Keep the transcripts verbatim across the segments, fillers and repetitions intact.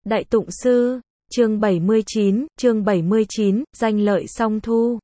Đại Tụng Sư, chương bảy mươi chín, chương bảy mươi chín, danh lợi song thu.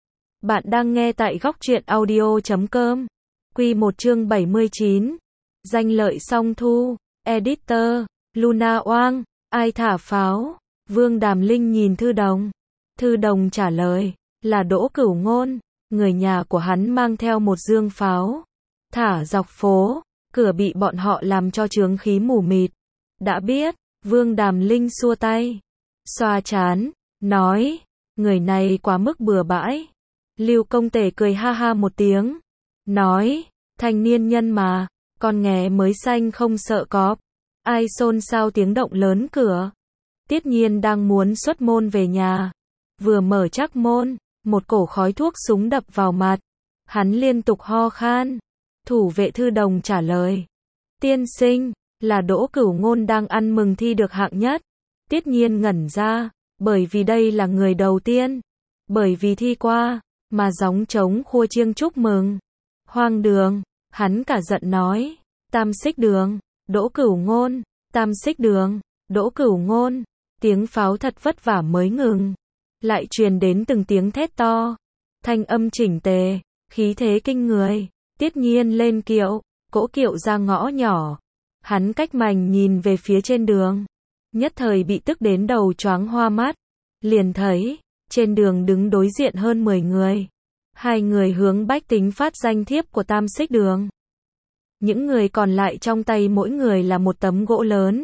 Bạn đang nghe tại góc truyện audio chấm com. Quy một chương bảy mươi chín. Danh lợi song thu. Editor, Luna Oang, ai thả pháo? Vương Đàm Linh nhìn Thư Đồng. Thư Đồng trả lời, là Đỗ Cửu Ngôn, người nhà của hắn mang theo một dương pháo. Thả dọc phố, cửa bị bọn họ làm cho chướng khí mù mịt. Đã biết, Vương Đàm Linh xua tay, xoa trán, nói, người này quá mức bừa bãi. Lưu Công Tể cười ha ha một tiếng, nói, thanh niên nhân mà, con nghé mới xanh không sợ cọp. Ai xôn xao tiếng động lớn cửa. Tiết Nhiên đang muốn xuất môn về nhà. Vừa mở chắc môn, một cổ khói thuốc súng đập vào mặt. Hắn liên tục ho khan. Thủ vệ Thư Đồng trả lời, tiên sinh, là Đỗ Cửu Ngôn đang ăn mừng thi được hạng nhất. Tiết Nhiên ngẩn ra, bởi vì đây là người đầu tiên, bởi vì thi qua, mà gióng trống khua chiêng chúc mừng. Hoang đường, hắn cả giận nói, Tam Xích Đường, Đỗ Cửu Ngôn, Tam Xích Đường, Đỗ Cửu Ngôn. Tiếng pháo thật vất vả mới ngừng, lại truyền đến từng tiếng thét to, thanh âm chỉnh tề, khí thế kinh người. Tiết Nhiên lên kiệu, cỗ kiệu ra ngõ nhỏ. Hắn cách mảnh nhìn về phía trên đường, nhất thời bị tức đến đầu choáng hoa mắt. Liền thấy, trên đường đứng đối diện hơn mười người. Hai người hướng bách tính phát danh thiếp của Tam Xích Đường. Những người còn lại trong tay mỗi người là một tấm gỗ lớn.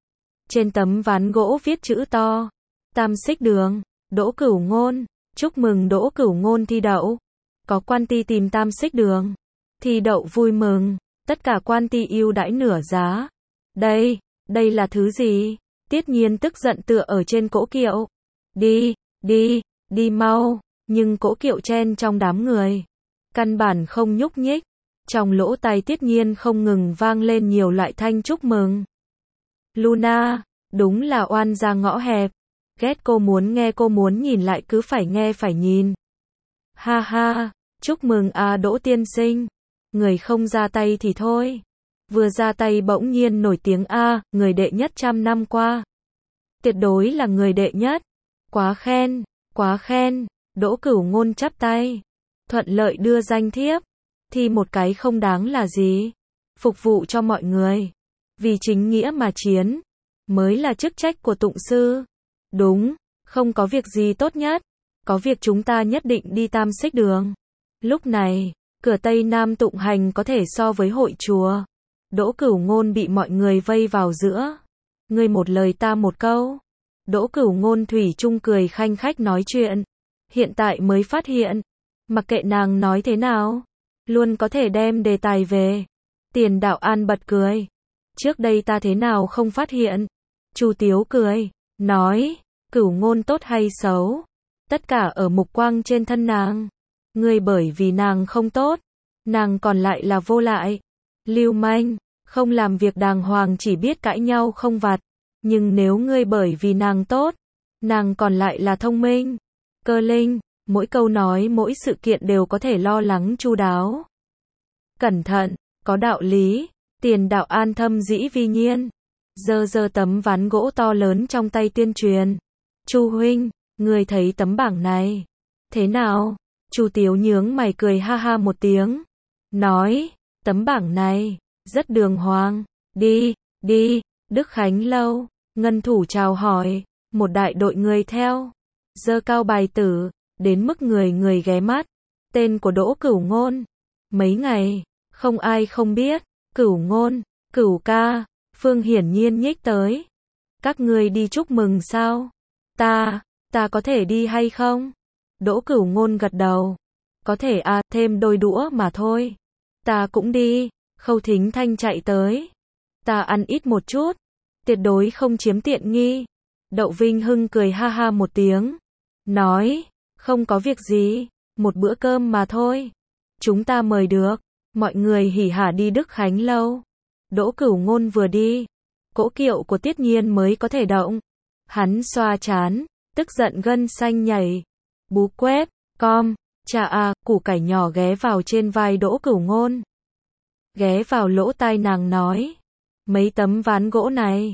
Trên tấm ván gỗ viết chữ to, Tam Xích Đường, Đỗ Cửu Ngôn, chúc mừng Đỗ Cửu Ngôn thi đậu. Có quan ty tìm Tam Xích Đường, thi đậu vui mừng, tất cả quan ty ưu đãi nửa giá. Đây, đây là thứ gì? Tiết Nhiên tức giận tựa ở trên cỗ kiệu. Đi, đi, đi mau, nhưng cỗ kiệu chen trong đám người. Căn bản không nhúc nhích. Trong lỗ tai Tiết Nhiên không ngừng vang lên nhiều loại thanh chúc mừng. Luna, đúng là oan ra ngõ hẹp. Ghét cô muốn nghe cô muốn nhìn lại cứ phải nghe phải nhìn. Ha ha, chúc mừng à Đỗ tiên sinh. Người không ra tay thì thôi. Vừa ra tay bỗng nhiên nổi tiếng a, người đệ nhất trăm năm qua. Tuyệt đối là người đệ nhất. Quá khen, quá khen. Đỗ Cửu Ngôn chắp tay. Thuận lợi đưa danh thiếp. Thi một cái không đáng là gì. Phục vụ cho mọi người. Vì chính nghĩa mà chiến. Mới là chức trách của tụng sư. Đúng, không có việc gì tốt nhất. Có việc chúng ta nhất định đi Tam Xích Đường. Lúc này, cửa Tây Nam tụng hành có thể so với hội chùa. Đỗ Cửu Ngôn bị mọi người vây vào giữa. Ngươi một lời ta một câu. Đỗ Cửu Ngôn thủy chung cười khanh khách nói chuyện. Hiện tại mới phát hiện. Mặc kệ nàng nói thế nào, luôn có thể đem đề tài về. Tiền Đạo An bật cười. Trước đây ta thế nào không phát hiện. Chu Tiếu cười, nói, Cửu Ngôn tốt hay xấu, tất cả ở mục quang trên thân nàng. Ngươi bởi vì nàng không tốt, nàng còn lại là vô lại, lưu manh, không làm việc đàng hoàng chỉ biết cãi nhau không vặt. Nhưng nếu ngươi bởi vì nàng tốt, nàng còn lại là thông minh, cơ linh, mỗi câu nói mỗi sự kiện đều có thể lo lắng chu đáo. Cẩn thận, có đạo lý. Tiền Đạo An thâm dĩ vi nhiên, giơ giơ tấm ván gỗ to lớn trong tay tuyên truyền. Chu huynh, ngươi thấy tấm bảng này thế nào? Chu Tiếu nhướng mày cười ha ha một tiếng, nói, tấm bảng này rất đường hoàng. Đi, đi, Đức Khánh lâu. Ngân thủ chào hỏi, một đại đội người theo, giơ cao bài tử, đến mức người người ghé mắt. Tên của Đỗ Cửu Ngôn, mấy ngày không ai không biết. Cửu Ngôn, Cửu ca. Phương hiển nhiên nhích tới. Các ngươi đi chúc mừng sao? Ta, ta có thể đi hay không? Đỗ Cửu Ngôn gật đầu. Có thể à, thêm đôi đũa mà thôi. Ta cũng đi. Khâu Thính Thanh chạy tới. Ta ăn ít một chút, tuyệt đối không chiếm tiện nghi. Đậu Vinh Hưng cười ha ha một tiếng, nói, không có việc gì, một bữa cơm mà thôi. Chúng ta mời được. Mọi người hỉ hả đi Đức Khánh lâu. Đỗ Cửu Ngôn vừa đi, cỗ kiệu của Tiết Nhiên mới có thể động. Hắn xoa trán, tức giận gân xanh nhảy. Bú quép, com, chà à, củ cải nhỏ ghé vào trên vai Đỗ Cửu Ngôn. Ghé vào lỗ tai nàng nói, mấy tấm ván gỗ này,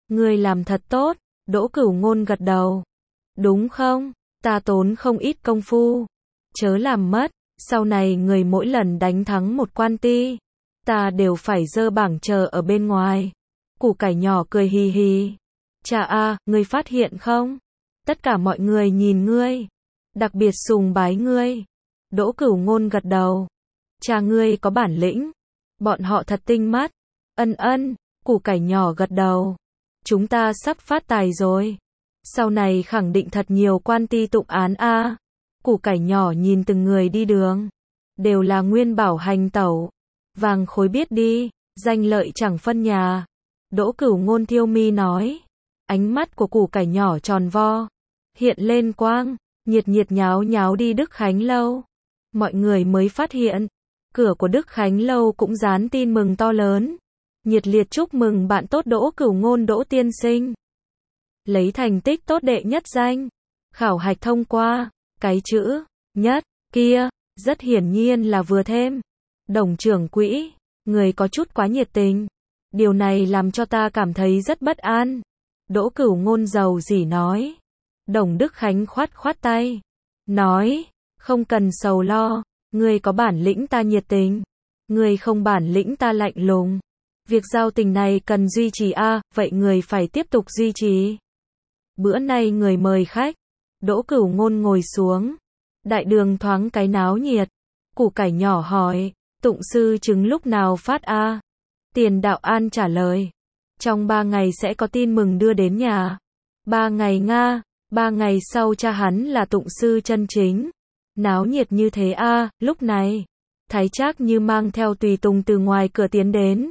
Ngươi làm thật tốt, Đỗ Cửu Ngôn gật đầu. Đúng không? Ta tốn không ít công phu. Chớ làm mất, sau này người mỗi lần đánh thắng một quan ti, ta đều phải dơ bảng chờ ở bên ngoài. Củ cải nhỏ cười hì hì. Chà a, ngươi phát hiện không? Tất cả mọi người nhìn ngươi, đặc biệt sùng bái ngươi. Đỗ Cửu Ngôn gật đầu. Cha ngươi có bản lĩnh. Bọn họ thật tinh mắt. Ân ân, củ cải nhỏ gật đầu. Chúng ta sắp phát tài rồi. Sau này khẳng định thật nhiều quan ti tụng án a. À. Củ cải nhỏ nhìn từng người đi đường. Đều là nguyên bảo hành tẩu. Vàng khối biết đi, danh lợi chẳng phân nhà. Đỗ Cửu Ngôn thiêu mi nói. Ánh mắt của củ cải nhỏ tròn vo. Hiện lên quang, nhiệt nhiệt nháo nháo đi Đức Khánh Lâu. Mọi người mới phát hiện, cửa của Đức Khánh Lâu cũng dán tin mừng to lớn. Nhiệt liệt chúc mừng bạn tốt Đỗ Cửu Ngôn Đỗ tiên sinh. Lấy thành tích tốt đệ nhất danh. Khảo hạch thông qua, cái chữ, nhất, kia, rất hiển nhiên là vừa thêm. Đồng trưởng quỹ, người có chút quá nhiệt tình. Điều này làm cho ta cảm thấy rất bất an. Đỗ Cửu Ngôn giàu dỉ nói. Đồng Đức Khánh khoát khoát tay. Nói, không cần sầu lo, người có bản lĩnh ta nhiệt tình. Người không bản lĩnh ta lạnh lùng. Việc giao tình này cần duy trì a, à, vậy người phải tiếp tục duy trì. Bữa nay người mời khách. Đỗ Cửu Ngôn ngồi xuống. Đại đường thoáng cái náo nhiệt. Củ cải nhỏ hỏi, tụng sư chứng lúc nào phát a? À? Tiền Đạo An trả lời. Trong ba ngày sẽ có tin mừng đưa đến nhà. Ba ngày nga, ba ngày sau cha hắn là tụng sư chân chính. Náo nhiệt như thế a, à, lúc này. Thái Trác Như mang theo tùy tùng từ ngoài cửa tiến đến.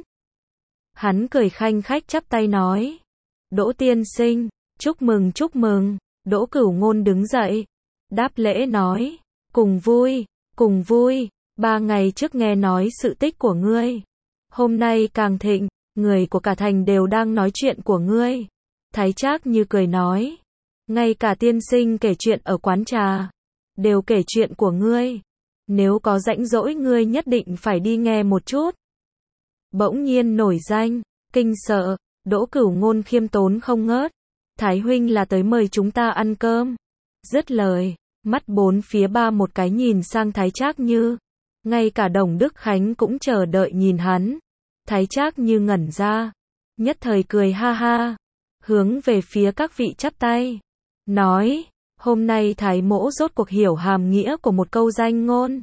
Hắn cười khanh khách chắp tay nói. Đỗ tiên sinh, chúc mừng chúc mừng. Đỗ Cửu Ngôn đứng dậy. Đáp lễ nói. Cùng vui, cùng vui. Ba ngày trước nghe nói sự tích của ngươi. Hôm nay càng thịnh, người của cả thành đều đang nói chuyện của ngươi. Thái Trác Như cười nói. Ngay cả tiên sinh kể chuyện ở quán trà. Đều kể chuyện của ngươi. Nếu có rãnh rỗi ngươi nhất định phải đi nghe một chút. Bỗng nhiên nổi danh, kinh sợ, Đỗ Cửu Ngôn khiêm tốn không ngớt. Thái huynh là tới mời chúng ta ăn cơm. Dứt lời, mắt bốn phía ba một cái nhìn sang Thái Trác Như. Ngay cả Đồng Đức Khánh cũng chờ đợi nhìn hắn. Thái Trác Như ngẩn ra, nhất thời cười ha ha, hướng về phía các vị chắp tay. Nói, hôm nay Thái mỗ rốt cuộc hiểu hàm nghĩa của một câu danh ngôn.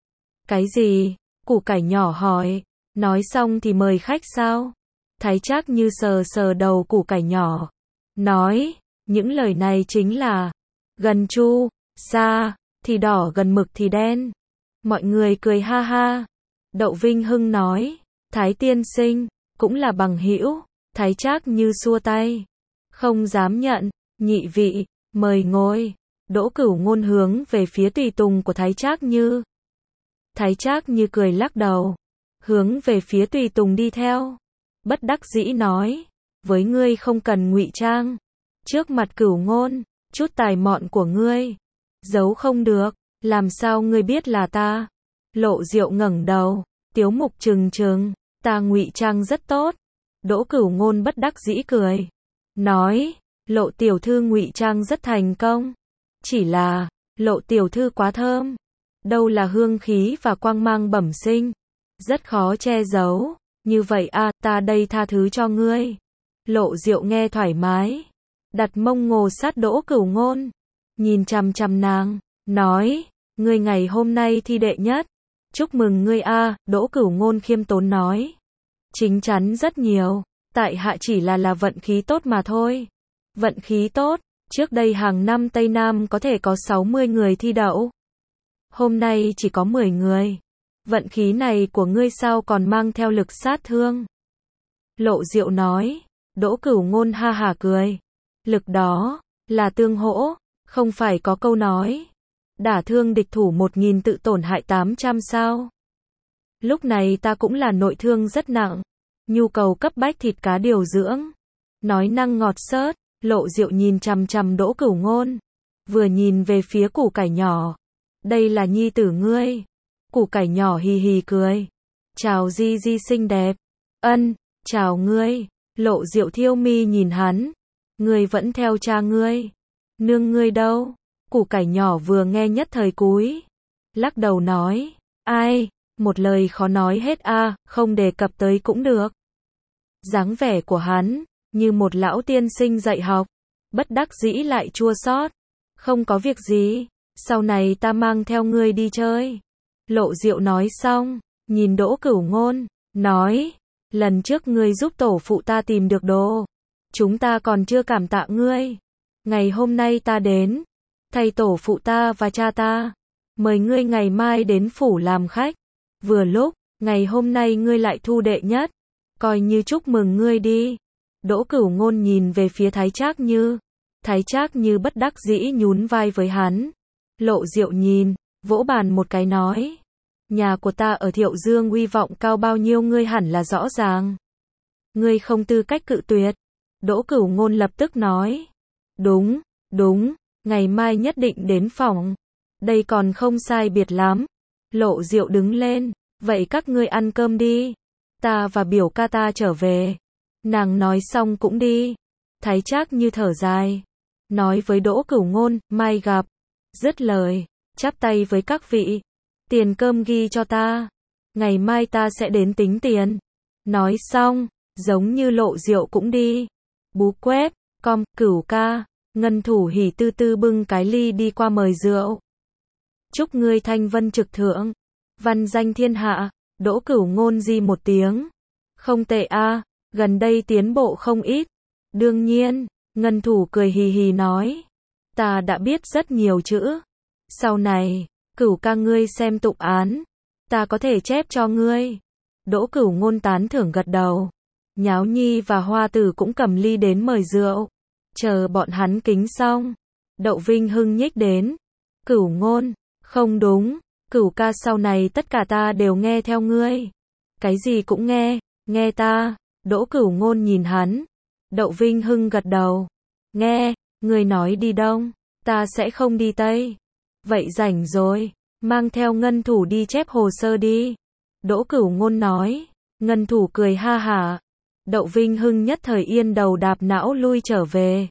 Cái gì? Củ cải nhỏ hỏi. Nói xong thì mời khách sao? Thái Trác Như sờ sờ đầu củ cải nhỏ. Nói, những lời này chính là gần chu, sa, thì đỏ gần mực thì đen. Mọi người cười ha ha. Đậu Vinh Hưng nói, Thái tiên sinh, cũng là bằng hữu. Thái Trác Như xua tay. Không dám nhận, nhị vị, mời ngồi. Đỗ Cửu Ngôn hướng về phía tùy tùng của Thái Trác Như. Thái Trác Như cười lắc đầu. Hướng về phía tùy tùng đi theo. Bất đắc dĩ nói, với ngươi không cần ngụy trang. Trước mặt Cửu Ngôn, chút tài mọn của ngươi, giấu không được, làm sao ngươi biết là ta? Lộ Diệu ngẩng đầu, Tiếu Mục trừng trừng, ta ngụy trang rất tốt. Đỗ Cửu Ngôn bất đắc dĩ cười. Nói, Lộ tiểu thư ngụy trang rất thành công. Chỉ là, Lộ tiểu thư quá thơm. Đâu là hương khí và quang mang bẩm sinh. Rất khó che giấu. Như vậy a, à, ta đây tha thứ cho ngươi. Lộ Diệu nghe thoải mái. Đặt mông ngồi sát Đỗ Cửu Ngôn. Nhìn chằm chằm nàng. Nói, ngươi ngày hôm nay thi đệ nhất. Chúc mừng ngươi a, à, Đỗ Cửu Ngôn khiêm tốn nói. Chính chắn rất nhiều. Tại hạ chỉ là là vận khí tốt mà thôi. Vận khí tốt, trước đây hàng năm Tây Nam có thể có sáu mươi người thi đậu. Hôm nay chỉ có mười người. Vận khí này của ngươi sao còn mang theo lực sát thương? Lộ Diệu nói. Đỗ Cửu Ngôn ha hả cười. Lực đó, là tương hỗ, không phải có câu nói. Đả thương địch thủ một nghìn tự tổn hại tám trăm sao? Lúc này ta cũng là nội thương rất nặng. Nhu cầu cấp bách thịt cá điều dưỡng. Nói năng ngọt xớt, Lộ Diệu nhìn chằm chằm Đỗ Cửu Ngôn. Vừa nhìn về phía củ cải nhỏ. Đây là nhi tử ngươi. Củ cải nhỏ hì hì cười. Chào Di Di xinh đẹp. Ân, chào ngươi. Lộ Diệu thiêu mi nhìn hắn. Ngươi vẫn theo cha ngươi. Nương ngươi đâu? Củ cải nhỏ vừa nghe nhất thời cúi. Lắc đầu nói. Ai? Một lời khó nói hết a, à, không đề cập tới cũng được. Dáng vẻ của hắn, như một lão tiên sinh dạy học. Bất đắc dĩ lại chua xót. Không có việc gì, sau này ta mang theo ngươi đi chơi. Lộ Diệu nói xong, nhìn Đỗ Cửu Ngôn, nói. Lần trước ngươi giúp tổ phụ ta tìm được đồ. Chúng ta còn chưa cảm tạ ngươi. Ngày hôm nay ta đến, thay tổ phụ ta và cha ta, mời ngươi ngày mai đến phủ làm khách. Vừa lúc, ngày hôm nay ngươi lại thu đệ nhất, coi như chúc mừng ngươi đi. Đỗ Cửu Ngôn nhìn về phía Thái Trác Như. Thái Trác Như bất đắc dĩ nhún vai với hắn. Lộ Diệu nhìn, vỗ bàn một cái nói. Nhà của ta ở Thiệu Dương uy vọng cao bao nhiêu ngươi hẳn là rõ ràng. Ngươi không tư cách cự tuyệt. Đỗ Cửu Ngôn lập tức nói. Đúng, đúng, ngày mai nhất định đến phòng. Đây còn không sai biệt lắm. Lộ Diệu đứng lên. Vậy các ngươi ăn cơm đi. Ta và biểu ca ta trở về. Nàng nói xong cũng đi. Thái Trác Như thở dài. Nói với Đỗ Cửu Ngôn, mai gặp. Dứt lời, chắp tay với các vị. Tiền cơm ghi cho ta. Ngày mai ta sẽ đến tính tiền. Nói xong, giống như Lộ Diệu cũng đi. Bú quét, com, Cửu ca. Ngân Thủ hỉ tư tư bưng cái ly đi qua mời rượu. Chúc ngươi thanh vân trực thượng. Văn danh thiên hạ. Đỗ Cửu Ngôn di một tiếng. Không tệ a, gần đây tiến bộ không ít. Đương nhiên, Ngân Thủ cười hì hì nói. Ta đã biết rất nhiều chữ. Sau này, Cửu ca ngươi xem tụng án. Ta có thể chép cho ngươi. Đỗ Cửu Ngôn tán thưởng gật đầu. Nháo Nhi và Hoa Tử cũng cầm ly đến mời rượu. Chờ bọn hắn kính xong. Đậu Vinh Hưng nhích đến. Cửu Ngôn, không đúng. Cửu ca sau này tất cả ta đều nghe theo ngươi. Cái gì cũng nghe, nghe ta. Đỗ Cửu Ngôn nhìn hắn. Đậu Vinh Hưng gật đầu. Nghe, ngươi nói đi đông, ta sẽ không đi tây. Vậy rảnh rồi, mang theo Ngân Thủ đi chép hồ sơ đi. Đỗ Cửu Ngôn nói. Ngân Thủ cười ha hả. Đậu Vinh Hưng nhất thời yên đầu đạp não lui trở về.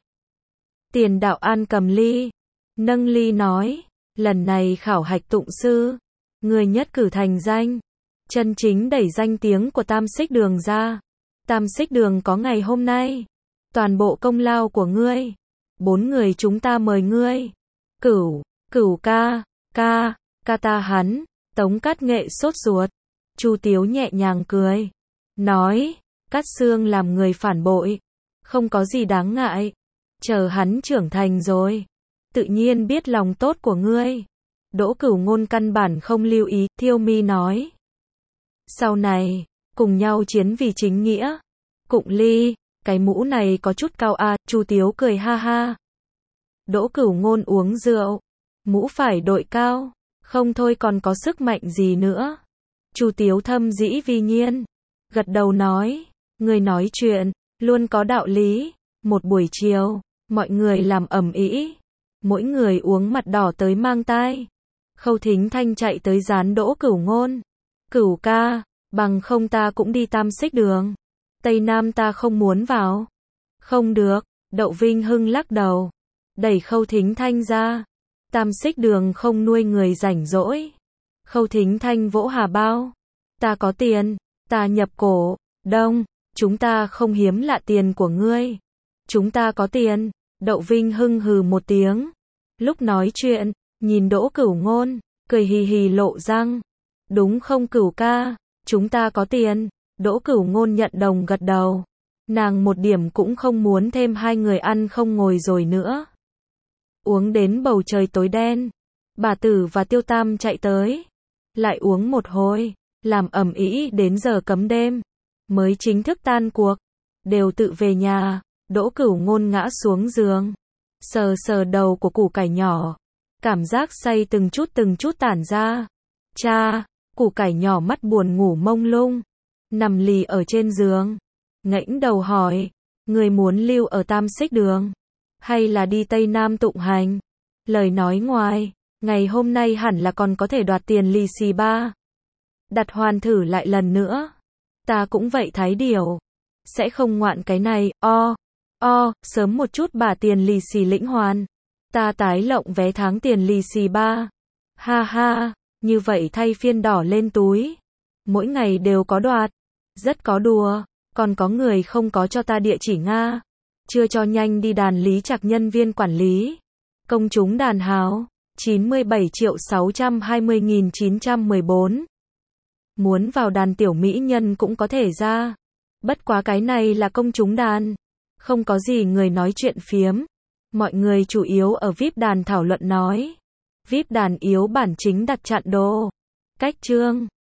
Tiền Đạo An cầm ly. Nâng ly nói. Lần này khảo hạch tụng sư. Người nhất cử thành danh. Chân chính đẩy danh tiếng của Tam Xích Đường ra. Tam Xích Đường có ngày hôm nay. Toàn bộ công lao của ngươi. Bốn người chúng ta mời ngươi. Cửu, Cửu ca, ca, ca ta hắn. Tống Cát Nghệ sốt ruột. Chu Tiếu nhẹ nhàng cười. Nói, Cát Xương làm người phản bội. Không có gì đáng ngại. Chờ hắn trưởng thành rồi. Tự nhiên biết lòng tốt của ngươi. Đỗ Cửu Ngôn căn bản không lưu ý, Thiêu Mi nói. Sau này, cùng nhau chiến vì chính nghĩa. Cụng ly, cái mũ này có chút cao a, à, Chu Tiếu cười ha ha. Đỗ Cửu Ngôn uống rượu. Mũ phải đội cao, không thôi còn có sức mạnh gì nữa. Chu Tiếu thâm dĩ vi nhiên. Gật đầu nói, người nói chuyện, luôn có đạo lý. Một buổi chiều, mọi người làm ầm ĩ. Mỗi người uống mặt đỏ tới mang tai. Khâu Thính Thanh chạy tới dán Đỗ Cửu Ngôn. Cửu ca, bằng không ta cũng đi Tam Xích Đường. Tây Nam ta không muốn vào. Không được, Đậu Vinh Hưng lắc đầu. Đẩy Khâu Thính Thanh ra. Tam Xích Đường không nuôi người rảnh rỗi. Khâu Thính Thanh vỗ hà bao. Ta có tiền, ta nhập cổ, đông, chúng ta không hiếm lạ tiền của ngươi. Chúng ta có tiền. Đậu Vinh Hưng hừ một tiếng. Lúc nói chuyện, nhìn Đỗ Cửu Ngôn, cười hì hì lộ răng. Đúng không Cửu ca, chúng ta có tiền. Đỗ Cửu Ngôn nhận đồng gật đầu. Nàng một điểm cũng không muốn thêm hai người ăn không ngồi rồi nữa. Uống đến bầu trời tối đen. Bà Tử và Tiêu Tam chạy tới. Lại uống một hồi, làm ầm ĩ đến giờ cấm đêm. Mới chính thức tan cuộc. Đều tự về nhà. Đỗ Cửu Ngôn ngã xuống giường. Sờ sờ đầu của củ cải nhỏ. Cảm giác say từng chút từng chút tản ra. Cha, củ cải nhỏ mắt buồn ngủ mông lung. Nằm lì ở trên giường. Ngẩng đầu hỏi. Người muốn lưu ở Tam Xích Đường. Hay là đi Tây Nam tụng hành. Lời nói ngoài. Ngày hôm nay hẳn là còn có thể đoạt tiền lì xì ba. Đặt hoàn thử lại lần nữa. Ta cũng vậy Thái Điểu. sẽ không ngoạn cái này, o, o, sớm một chút bà tiền lì xì lĩnh hoàn. Ta tái lộng vé tháng tiền lì xì ba. Ha ha, như vậy thay phiên đỏ lên túi. Mỗi ngày đều có đoạt. Rất có đùa, còn có người không có cho ta địa chỉ Nga. Chưa cho nhanh đi đàn Lý Trạc nhân viên quản lý. Công chúng đàn háo, chín mươi bảy triệu sáu trăm hai mươi nghìn chín trăm mười bốn. Muốn vào đàn tiểu mỹ nhân cũng có thể ra. Bất quá cái này là công chúng đàn. Không có gì người nói chuyện phiếm. Mọi người chủ yếu ở vi ai pi đàn thảo luận nói. vi ai pi đàn yếu bản chính đặt chặn đồ. Cách chương